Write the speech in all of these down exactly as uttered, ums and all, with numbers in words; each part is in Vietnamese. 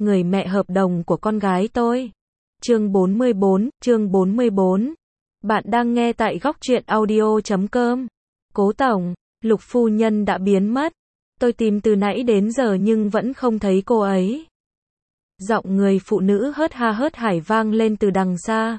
người mẹ hợp đồng của con gái tôi. Chương bốn mươi bốn, chương bốn mươi bốn. Bạn đang nghe tại góc truyện audio chấm com. Cố tổng, Lục phu nhân đã biến mất. Tôi tìm từ nãy đến giờ nhưng vẫn không thấy cô ấy. Giọng người phụ nữ hớt ha hớt hải vang lên từ đằng xa.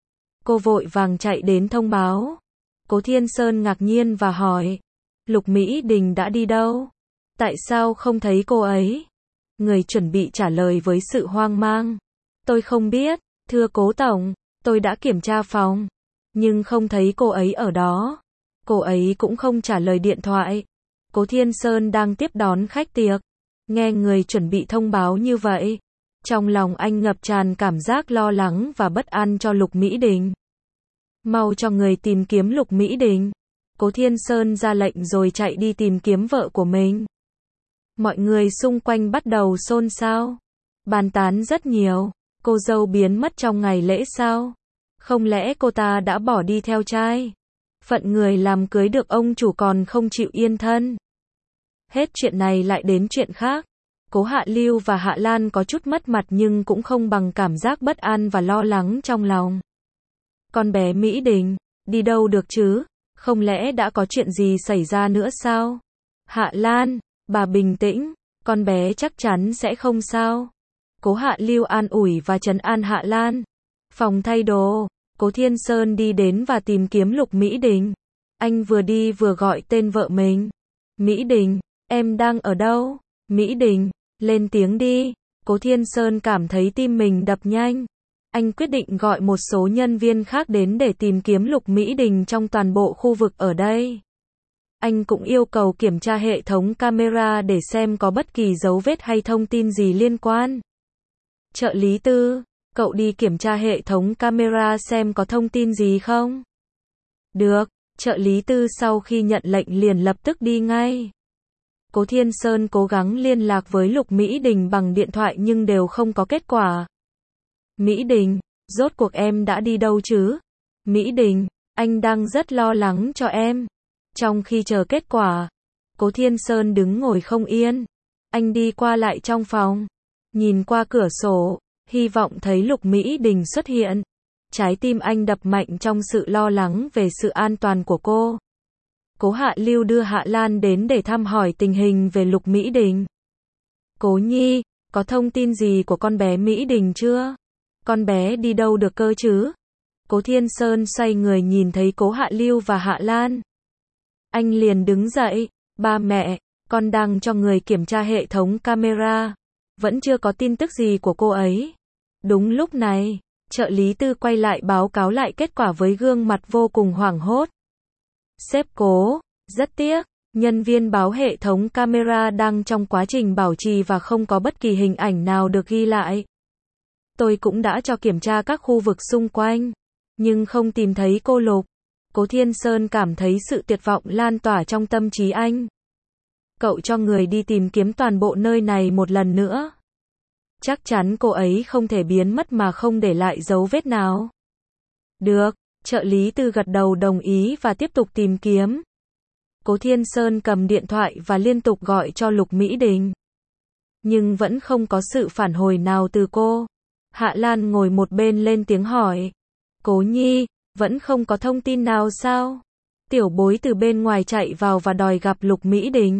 Cô vội vàng chạy đến thông báo. Cố Thiên Sơn ngạc nhiên và hỏi, Lục Mỹ Đình đã đi đâu? Tại sao không thấy cô ấy? Người chuẩn bị trả lời với sự hoang mang. Tôi không biết, thưa cố tổng, tôi đã kiểm tra phòng, nhưng không thấy cô ấy ở đó. Cô ấy cũng không trả lời điện thoại. Cố Thiên Sơn đang tiếp đón khách tiệc. Nghe người chuẩn bị thông báo như vậy, trong lòng anh ngập tràn cảm giác lo lắng và bất an cho Lục Mỹ Đình. Mau cho người tìm kiếm Lục Mỹ Đình. Cố Thiên Sơn ra lệnh rồi chạy đi tìm kiếm vợ của mình. Mọi người xung quanh bắt đầu xôn xao, bàn tán rất nhiều. Cô dâu biến mất trong ngày lễ sao? Không lẽ cô ta đã bỏ đi theo trai? Phận người làm cưới được ông chủ còn không chịu yên thân. Hết chuyện này lại đến chuyện khác. Cố Hạ Lưu và Hạ Lan có chút mất mặt nhưng cũng không bằng cảm giác bất an và lo lắng trong lòng. Con bé Mỹ Đình, đi đâu được chứ? Không lẽ đã có chuyện gì xảy ra nữa sao? Hạ Lan, bà bình tĩnh, con bé chắc chắn sẽ không sao. Cố Hạ Lưu an ủi và trấn an Hạ Lan. Phòng thay đồ, Cố Thiên Sơn đi đến và tìm kiếm Lục Mỹ Đình. Anh vừa đi vừa gọi tên vợ mình. Mỹ Đình, em đang ở đâu? Mỹ Đình, lên tiếng đi. Cố Thiên Sơn cảm thấy tim mình đập nhanh. Anh quyết định gọi một số nhân viên khác đến để tìm kiếm Lục Mỹ Đình trong toàn bộ khu vực ở đây. Anh cũng yêu cầu kiểm tra hệ thống camera để xem có bất kỳ dấu vết hay thông tin gì liên quan. Trợ lý Tư, cậu đi kiểm tra hệ thống camera xem có thông tin gì không? Được, trợ lý Tư sau khi nhận lệnh liền lập tức đi ngay. Cố Thiên Sơn cố gắng liên lạc với Lục Mỹ Đình bằng điện thoại nhưng đều không có kết quả. Mỹ Đình, rốt cuộc em đã đi đâu chứ? Mỹ Đình, anh đang rất lo lắng cho em. Trong khi chờ kết quả, Cố Thiên Sơn đứng ngồi không yên. Anh đi qua lại trong phòng, nhìn qua cửa sổ, hy vọng thấy Lục Mỹ Đình xuất hiện. Trái tim anh đập mạnh trong sự lo lắng về sự an toàn của cô. Cố Hạ Lưu đưa Hạ Lan đến để thăm hỏi tình hình về Lục Mỹ Đình. Cố Nhi, có thông tin gì của con bé Mỹ Đình chưa? Con bé đi đâu được cơ chứ? Cố Thiên Sơn xoay người nhìn thấy Cố Hạ Lưu và Hạ Lan. Anh liền đứng dậy, ba mẹ, con đang cho người kiểm tra hệ thống camera. Vẫn chưa có tin tức gì của cô ấy. Đúng lúc này, trợ lý Tư quay lại báo cáo lại kết quả với gương mặt vô cùng hoảng hốt. Sếp Cố, rất tiếc, nhân viên báo hệ thống camera đang trong quá trình bảo trì và không có bất kỳ hình ảnh nào được ghi lại. Tôi cũng đã cho kiểm tra các khu vực xung quanh, nhưng không tìm thấy cô Lục. Cố Thiên Sơn cảm thấy sự tuyệt vọng lan tỏa trong tâm trí anh. Cậu cho người đi tìm kiếm toàn bộ nơi này một lần nữa. Chắc chắn cô ấy không thể biến mất mà không để lại dấu vết nào. Được, trợ lý Tư gật đầu đồng ý và tiếp tục tìm kiếm. Cố Thiên Sơn cầm điện thoại và liên tục gọi cho Lục Mỹ Đình. Nhưng vẫn không có sự phản hồi nào từ cô. Hạ Lan ngồi một bên lên tiếng hỏi. Cố Nhi, vẫn không có thông tin nào sao? Tiểu Bối từ bên ngoài chạy vào và đòi gặp Lục Mỹ Đình.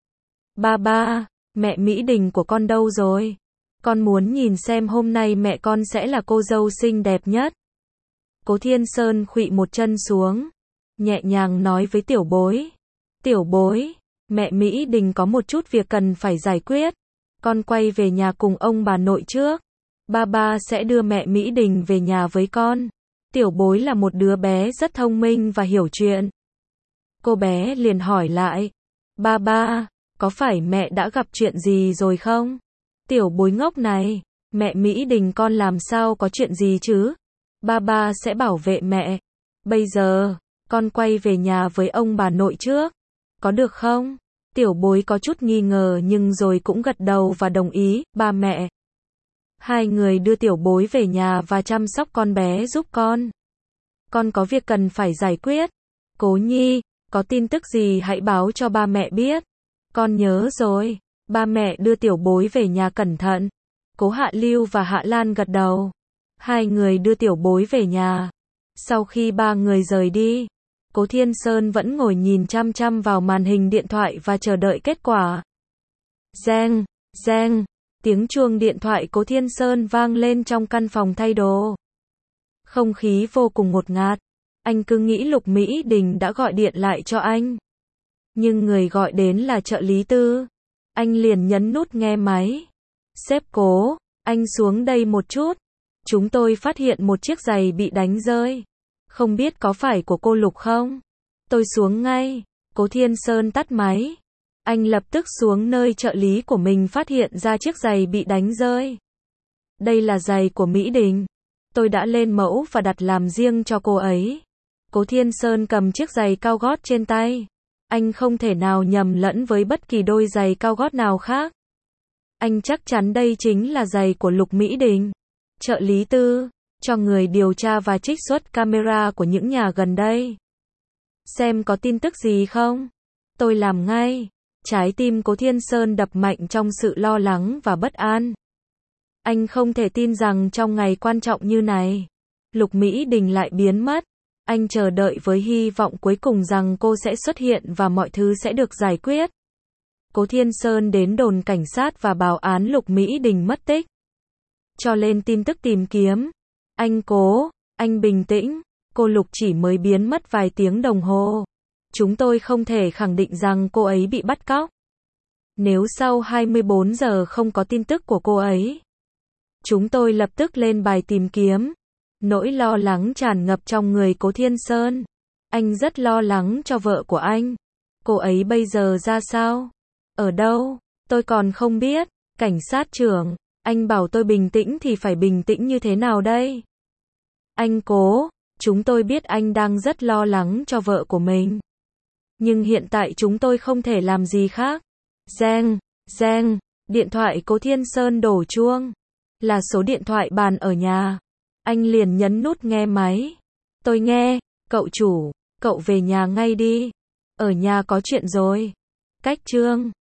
Ba ba, mẹ Mỹ Đình của con đâu rồi? Con muốn nhìn xem hôm nay mẹ con sẽ là cô dâu xinh đẹp nhất. Cố Thiên Sơn khuỵu một chân xuống, nhẹ nhàng nói với Tiểu Bối. Tiểu Bối, mẹ Mỹ Đình có một chút việc cần phải giải quyết. Con quay về nhà cùng ông bà nội trước. Ba ba sẽ đưa mẹ Mỹ Đình về nhà với con. Tiểu Bối là một đứa bé rất thông minh và hiểu chuyện. Cô bé liền hỏi lại. Ba ba, có phải mẹ đã gặp chuyện gì rồi không? Tiểu Bối ngốc này, mẹ Mỹ Đình con làm sao có chuyện gì chứ? Ba ba sẽ bảo vệ mẹ. Bây giờ, con quay về nhà với ông bà nội trước. Có được không? Tiểu Bối có chút nghi ngờ nhưng rồi cũng gật đầu và đồng ý. Ba mẹ. Hai người đưa Tiểu Bối về nhà và chăm sóc con bé giúp con. Con có việc cần phải giải quyết. Cố Nhi, có tin tức gì hãy báo cho ba mẹ biết. Con nhớ rồi. Ba mẹ đưa Tiểu Bối về nhà cẩn thận. Cố Hạ Lưu và Hạ Lan gật đầu. Hai người đưa tiểu bối về nhà. Sau khi ba người rời đi, Cố Thiên Sơn vẫn ngồi nhìn chăm chăm vào màn hình điện thoại và chờ đợi kết quả. Reng, reng, tiếng chuông điện thoại Cố Thiên Sơn vang lên trong căn phòng thay đồ. Không khí vô cùng ngột ngạt. Anh cứ nghĩ Lục Mỹ Đình đã gọi điện lại cho anh. Nhưng người gọi đến là trợ lý Tư. Anh liền nhấn nút nghe máy. Sếp Cố, anh xuống đây một chút. Chúng tôi phát hiện một chiếc giày bị đánh rơi. Không biết có phải của cô Lục không? Tôi xuống ngay. Cố Thiên Sơn tắt máy. Anh lập tức xuống nơi trợ lý của mình phát hiện ra chiếc giày bị đánh rơi. Đây là giày của Mỹ Đình. Tôi đã lên mẫu và đặt làm riêng cho cô ấy. Cố Thiên Sơn cầm chiếc giày cao gót trên tay. Anh không thể nào nhầm lẫn với bất kỳ đôi giày cao gót nào khác. Anh chắc chắn đây chính là giày của Lục Mỹ Đình. Trợ lý Tư, cho người điều tra và trích xuất camera của những nhà gần đây. Xem có tin tức gì không? Tôi làm ngay. Trái tim Cố Thiên Sơn đập mạnh trong sự lo lắng và bất an. Anh không thể tin rằng trong ngày quan trọng như này, Lục Mỹ Đình lại biến mất. Anh chờ đợi với hy vọng cuối cùng rằng cô sẽ xuất hiện và mọi thứ sẽ được giải quyết. Cố Thiên Sơn đến đồn cảnh sát và báo án Lục Mỹ Đình mất tích. Cho lên tin tức tìm kiếm. Anh Cố, anh bình tĩnh, cô Lục chỉ mới biến mất vài tiếng đồng hồ. Chúng tôi không thể khẳng định rằng cô ấy bị bắt cóc. Nếu sau hai mươi bốn giờ không có tin tức của cô ấy, chúng tôi lập tức lên bài tìm kiếm. Nỗi lo lắng tràn ngập trong người Cố Thiên Sơn. Anh rất lo lắng cho vợ của anh. Cô ấy bây giờ ra sao? Ở đâu? Tôi còn không biết. Cảnh sát trưởng, anh bảo tôi bình tĩnh thì phải bình tĩnh như thế nào đây? Anh Cố, chúng tôi biết anh đang rất lo lắng cho vợ của mình. Nhưng hiện tại chúng tôi không thể làm gì khác. Reng, reng, điện thoại Cố Thiên Sơn đổ chuông. Là số điện thoại bàn ở nhà. Anh liền nhấn nút nghe máy. Tôi nghe, cậu chủ, cậu về nhà ngay đi. Ở nhà có chuyện rồi. Cách chương